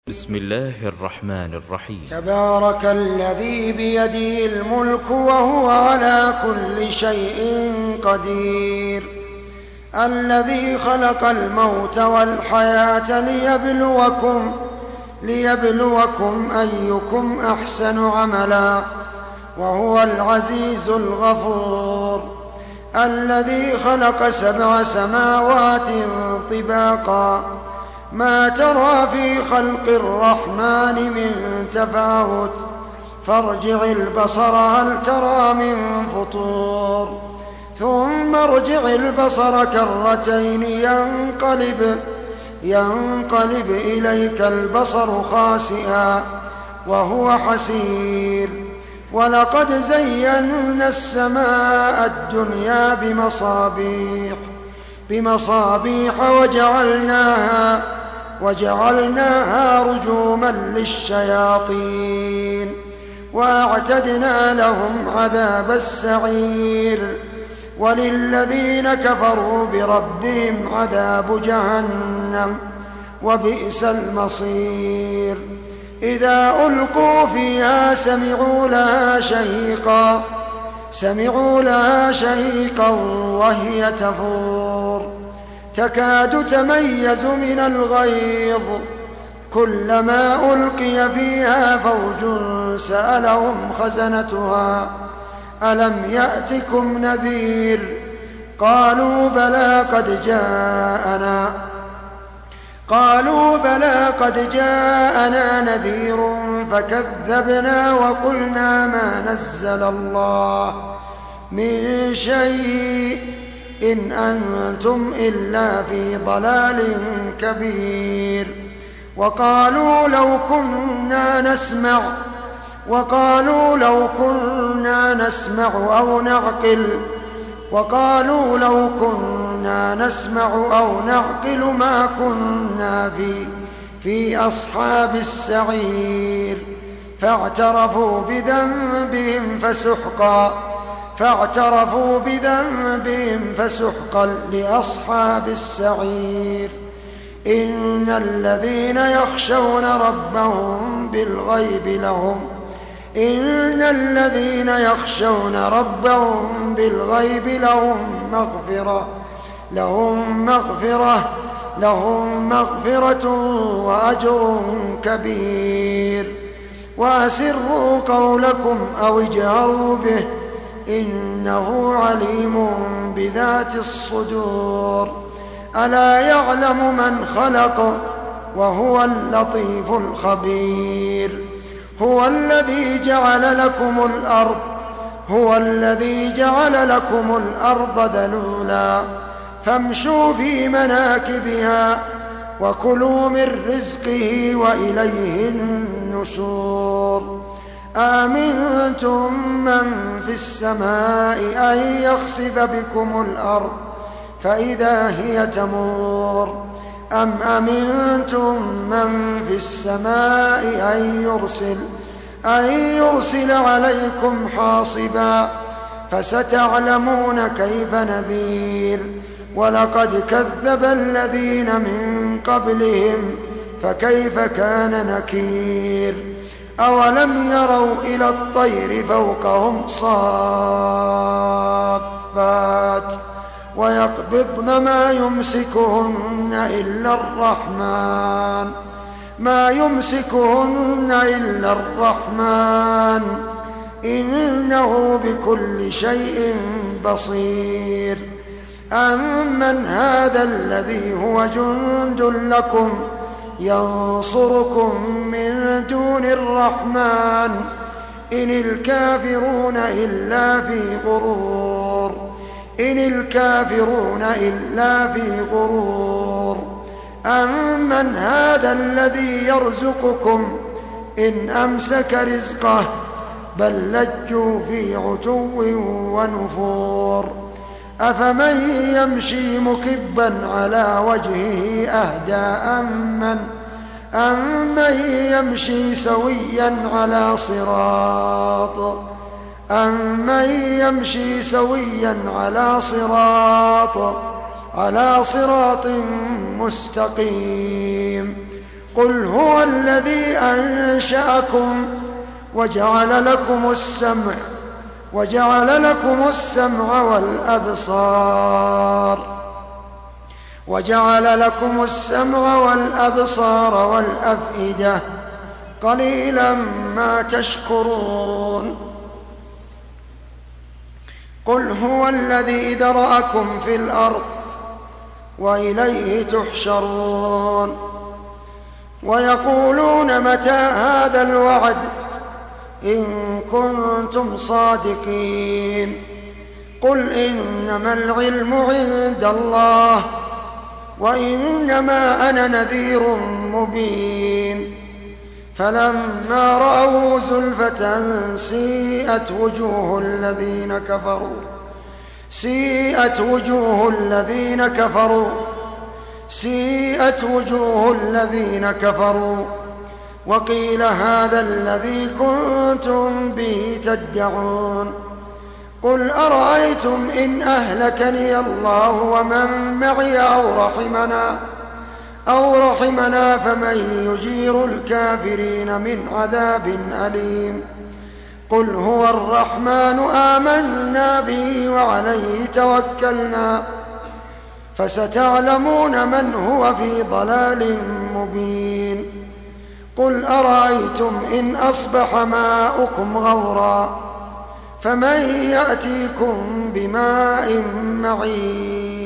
بسم الله الرحمن الرحيم. تبارك الذي بيده الملك وهو على كل شيء قدير، الذي خلق الموت والحياة ليبلوكم أيكم أحسن عملا، وهو العزيز الغفور، الذي خلق 7 سماوات طباقا، ما ترى في خلق الرحمن من تفاوت، فارجع البصر هل ترى من فطور، ثم ارجع البصر كرتين ينقلب إليك البصر خاسئا وهو حسير. ولقد زينا السماء الدنيا بمصابيح وجعلناها رجوما للشياطين، وأعتدنا لهم عذاب السعير. وللذين كفروا بربهم عذاب جهنم وبئس المصير. إذا ألقوا فيها سمعوا لها شهيقا وهي تفور، تكاد تميز من الغيظ، كلما ألقي فيها فوج سألهم خزنتها ألم يأتكم نذير، قالوا بلى قد جاءنا نذير فكذبنا وقلنا ما نزل الله من شيء إن أنتم إلا في ضلال كبير. وقالوا لو كنا نسمع أو نعقل ما كنا في أصحاب السعير، فاعترفوا بذنبهم فسحقا لأصحاب السعير. إن الذين يخشون ربهم بالغيب لهم مغفرة وأجر كبير. وأسروا قولكم أو اجهروا به إنه عليم بذات الصدور. ألا يعلم من خلق وهو اللطيف الخبير. هو الذي جعل لكم الأرض ذلولا فامشوا في مناكبها وكلوا من رزقه وإليه النشور. آمنتم من في السماء أن يخسف بكم الأرض فإذا هي تمور، أم أمنتم من في السماء أن يرسل عليكم حاصبا، فستعلمون كيف نذير. ولقد كذب الذين من قبلهم فكيف كان نكير. أولم يروا إلى الطير فوقهم صافات ويقبضن ما يمسكهن إلا الرحمن إنه بكل شيء بصير. أمن هذا الذي هو جند لكم ينصركم من دون الرحمن إن الكافرون إلا في غرور. أمن هذا الذي يرزقكم إن أمسك رزقه بل لجوا في عتو ونفور. أفمن يمشي مكبا على وجهه أهدى أمن يمشي سويا على صراط مستقيم. قل هو الذي أنشأكم وجعل لكم السمع والأبصار والأفئدة قليلا ما تشكرون قل هو الذي ذرأكم في الأرض وإليه تحشرون ويقولون متى هذا الوعد إن كنتم صادقين قل إنما العلم عند الله وإنما أنا نذير مبين فلما رأوا زلفة سيئت وجوه الذين كفروا وقيل هذا الذي كنتم به تدعون قل أرأيتم إن أهلكني الله ومن معي أو رحمنا فمن يجير الكافرين من عذاب أليم قل هو الرحمن آمنا به وعليه توكلنا فستعلمون من هو في ضلال مبين قل أرأيتم إن أصبح ماؤكم غورا فمن يأتيكم بماء معين